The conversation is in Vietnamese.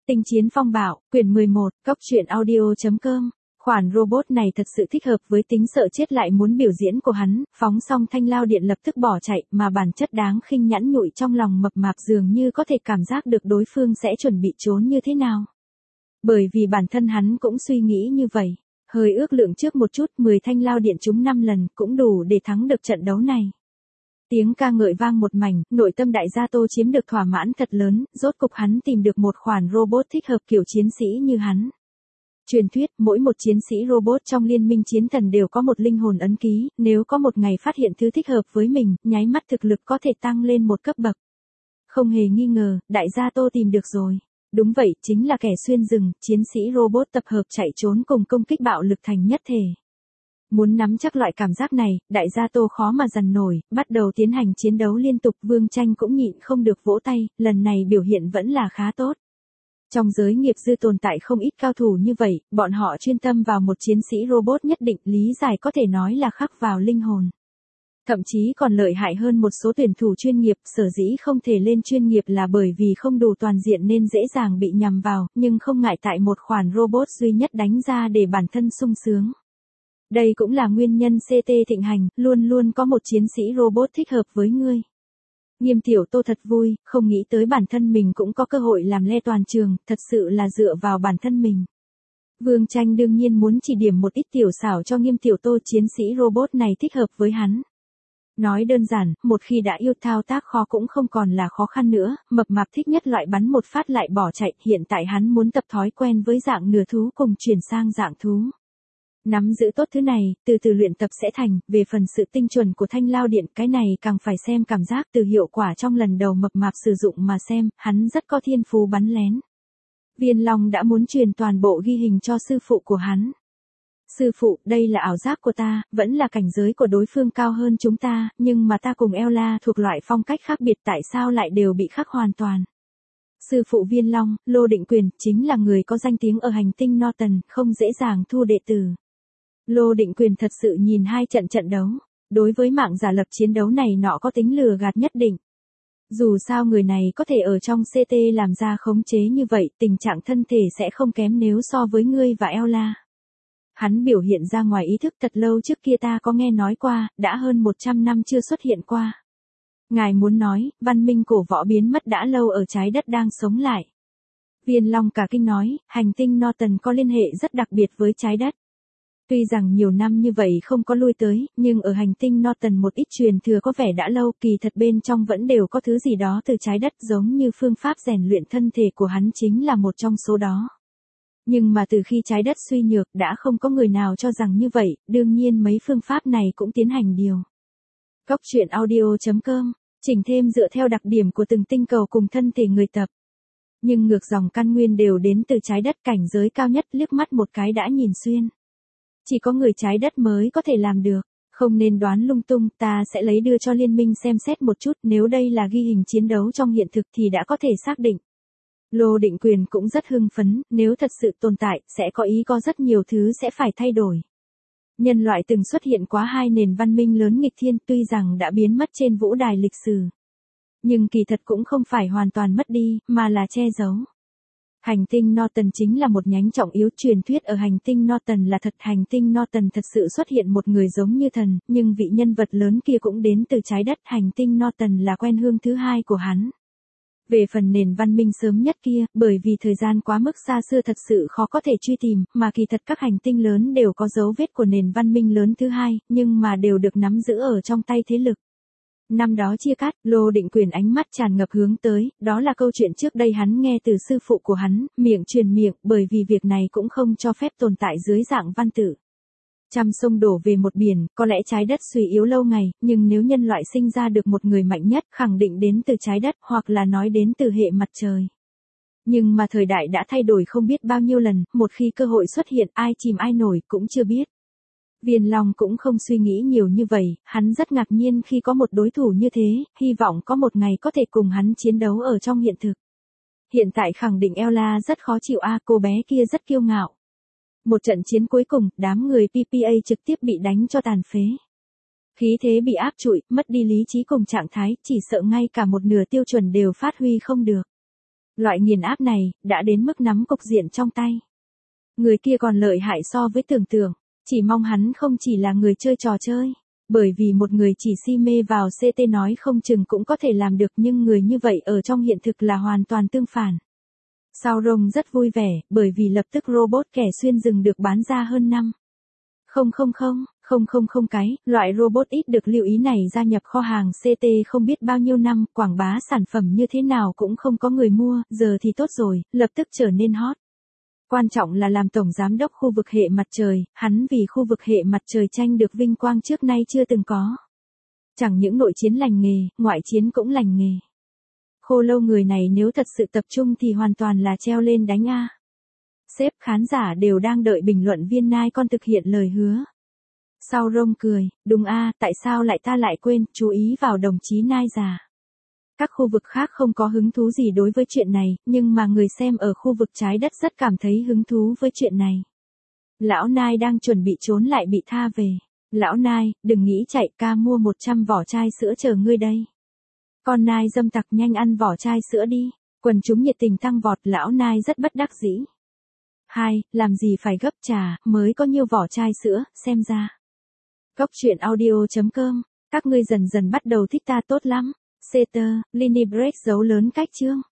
Tinh chiến phong bạo, quyển 11, Cóc truyện audio.com. Khoản robot này thật sự thích hợp với tính sợ chết lại muốn biểu diễn của hắn, phóng xong thanh lao điện lập tức bỏ chạy, mà bản chất đáng khinh nhẵn nhụi trong lòng mập mạp dường như có thể cảm giác được đối phương sẽ chuẩn bị trốn như thế nào. Bởi vì bản thân hắn cũng suy nghĩ như vậy, hơi ước lượng trước một chút, 10 thanh lao điện trúng 5 lần cũng đủ để thắng được trận đấu này. Tiếng ca ngợi vang một mảnh, nội tâm đại gia Tô chiếm được thỏa mãn thật lớn, rốt cục hắn tìm được một khoản robot thích hợp kiểu chiến sĩ như hắn. Truyền thuyết, mỗi một chiến sĩ robot trong liên minh chiến thần đều có một linh hồn ấn ký, nếu có một ngày phát hiện thứ thích hợp với mình, nháy mắt thực lực có thể tăng lên một cấp bậc. Không hề nghi ngờ, đại gia Tô tìm được rồi. Đúng vậy, chính là kẻ xuyên rừng, chiến sĩ robot tập hợp chạy trốn cùng công kích bạo lực thành nhất thể. Muốn nắm chắc loại cảm giác này, đại gia Tô khó mà dằn nổi, bắt đầu tiến hành chiến đấu liên tục. Vương Tranh cũng nhịn không được vỗ tay, lần này biểu hiện vẫn là khá tốt. Trong giới nghiệp dư tồn tại không ít cao thủ như vậy, bọn họ chuyên tâm vào một chiến sĩ robot nhất định, lý giải có thể nói là khắc vào linh hồn. Thậm chí còn lợi hại hơn một số tuyển thủ chuyên nghiệp, sở dĩ không thể lên chuyên nghiệp là bởi vì không đủ toàn diện nên dễ dàng bị nhằm vào, nhưng không ngại tại một khoản robot duy nhất đánh ra để bản thân sung sướng. Đây cũng là nguyên nhân CT thịnh hành, luôn luôn có một chiến sĩ robot thích hợp với ngươi. Nghiêm Tiểu Tô thật vui, không nghĩ tới bản thân mình cũng có cơ hội làm le toàn trường, thật sự là dựa vào bản thân mình. Vương Tranh đương nhiên muốn chỉ điểm một ít tiểu xảo cho Nghiêm Tiểu Tô, chiến sĩ robot này thích hợp với hắn. Nói đơn giản, một khi đã yêu thao tác khó cũng không còn là khó khăn nữa, mập mạp thích nhất loại bắn một phát lại bỏ chạy, hiện tại hắn muốn tập thói quen với dạng nửa thú cùng chuyển sang dạng thú. Nắm giữ tốt thứ này, từ từ luyện tập sẽ thành, về phần sự tinh chuẩn của thanh lao điện, cái này càng phải xem cảm giác từ hiệu quả trong lần đầu mập mạp sử dụng mà xem, hắn rất có thiên phú bắn lén. Viên Long đã muốn truyền toàn bộ ghi hình cho sư phụ của hắn. Sư phụ, đây là ảo giác của ta, vẫn là cảnh giới của đối phương cao hơn chúng ta, nhưng mà ta cùng Ella thuộc loại phong cách khác biệt, tại sao lại đều bị khắc hoàn toàn. Sư phụ Viên Long, Lô Định Quyền, chính là người có danh tiếng ở hành tinh Norton, không dễ dàng thu đệ tử. Lô Định Quyền thật sự nhìn hai trận đấu, đối với mạng giả lập chiến đấu này nọ có tính lừa gạt nhất định. Dù sao người này có thể ở trong CT làm ra khống chế như vậy, tình trạng thân thể sẽ không kém nếu so với ngươi và Ella. Hắn biểu hiện ra ngoài ý thức, thật lâu trước kia ta có nghe nói qua, đã hơn 100 năm chưa xuất hiện qua. Ngài muốn nói, văn minh cổ võ biến mất đã lâu ở trái đất đang sống lại. Viên Long cả kinh nói, hành tinh Norton có liên hệ rất đặc biệt với trái đất. Tuy rằng nhiều năm như vậy không có lui tới, nhưng ở hành tinh Norton một ít truyền thừa có vẻ đã lâu, kỳ thật bên trong vẫn đều có thứ gì đó từ trái đất, giống như phương pháp rèn luyện thân thể của hắn chính là một trong số đó. Nhưng mà từ khi trái đất suy nhược đã không có người nào cho rằng như vậy, đương nhiên mấy phương pháp này cũng tiến hành điều. Cóc truyện audio.com, chỉnh thêm dựa theo đặc điểm của từng tinh cầu cùng thân thể người tập. Nhưng ngược dòng căn nguyên đều đến từ trái đất, cảnh giới cao nhất liếc mắt một cái đã nhìn xuyên. Chỉ có người trái đất mới có thể làm được, không nên đoán lung tung, ta sẽ lấy đưa cho liên minh xem xét một chút, nếu đây là ghi hình chiến đấu trong hiện thực thì đã có thể xác định. Lô Định Quyền cũng rất hưng phấn, nếu thật sự tồn tại, sẽ có ý có rất nhiều thứ sẽ phải thay đổi. Nhân loại từng xuất hiện quá hai nền văn minh lớn nghịch thiên, tuy rằng đã biến mất trên vũ đài lịch sử. Nhưng kỳ thật cũng không phải hoàn toàn mất đi, mà là che giấu. Hành tinh Norton chính là một nhánh trọng yếu, truyền thuyết ở hành tinh Norton là thật, hành tinh Norton thật sự xuất hiện một người giống như thần, nhưng vị nhân vật lớn kia cũng đến từ trái đất, hành tinh Norton là quen hương thứ hai của hắn. Về phần nền văn minh sớm nhất kia, bởi vì thời gian quá mức xa xưa thật sự khó có thể truy tìm, mà kỳ thật các hành tinh lớn đều có dấu vết của nền văn minh lớn thứ hai, nhưng mà đều được nắm giữ ở trong tay thế lực. Năm đó chia cắt, Lô Định Quyền ánh mắt tràn ngập hướng tới, đó là câu chuyện trước đây hắn nghe từ sư phụ của hắn, miệng truyền miệng, bởi vì việc này cũng không cho phép tồn tại dưới dạng văn tự. Trăm sông đổ về một biển, có lẽ trái đất suy yếu lâu ngày, nhưng nếu nhân loại sinh ra được một người mạnh nhất, khẳng định đến từ trái đất, hoặc là nói đến từ hệ mặt trời. Nhưng mà thời đại đã thay đổi không biết bao nhiêu lần, một khi cơ hội xuất hiện, ai chìm ai nổi cũng chưa biết. Viên Long cũng không suy nghĩ nhiều như vậy, hắn rất ngạc nhiên khi có một đối thủ như thế, hy vọng có một ngày có thể cùng hắn chiến đấu ở trong hiện thực. Hiện tại khẳng định Ella rất khó chịu, cô bé kia rất kiêu ngạo. Một trận chiến cuối cùng, đám người PPA trực tiếp bị đánh cho tàn phế. Khí thế bị áp trụi, mất đi lý trí cùng trạng thái, chỉ sợ ngay cả một nửa tiêu chuẩn đều phát huy không được. Loại nghiền áp này, đã đến mức nắm cục diện trong tay. Người kia còn lợi hại so với tưởng tượng, chỉ mong hắn không chỉ là người chơi trò chơi. Bởi vì một người chỉ si mê vào CT nói không chừng cũng có thể làm được, nhưng người như vậy ở trong hiện thực là hoàn toàn tương phản. Sauron rất vui vẻ, bởi vì lập tức robot kẻ xuyên rừng được bán ra hơn 5,000 cái, loại robot ít được lưu ý này gia nhập kho hàng CT không biết bao nhiêu năm, quảng bá sản phẩm như thế nào cũng không có người mua, giờ thì tốt rồi, lập tức trở nên hot. Quan trọng là làm tổng giám đốc khu vực hệ mặt trời, hắn vì khu vực hệ mặt trời tranh được vinh quang trước nay chưa từng có. Chẳng những nội chiến lành nghề, ngoại chiến cũng lành nghề. Khô lâu người này nếu thật sự tập trung thì hoàn toàn là treo lên đánh A. Sếp khán giả đều đang đợi bình luận viên Nai con thực hiện lời hứa. Sauron cười, đúng A, tại sao ta lại quên, chú ý vào đồng chí Nai già. Các khu vực khác không có hứng thú gì đối với chuyện này, nhưng mà người xem ở khu vực trái đất rất cảm thấy hứng thú với chuyện này. Lão Nai đang chuẩn bị trốn lại bị tha về. Lão Nai, đừng nghĩ chạy, ca mua 100 vỏ chai sữa chờ ngươi đây. Con Nai dâm tặc nhanh ăn vỏ chai sữa đi. Quần chúng nhiệt tình tăng vọt, lão Nai rất bất đắc dĩ. Làm gì phải gấp trà, mới có nhiêu vỏ chai sữa, xem ra. Góc truyện audio.com, các ngươi dần dần bắt đầu thích ta tốt lắm. Setter, Linny Break dấu lớn cách chương.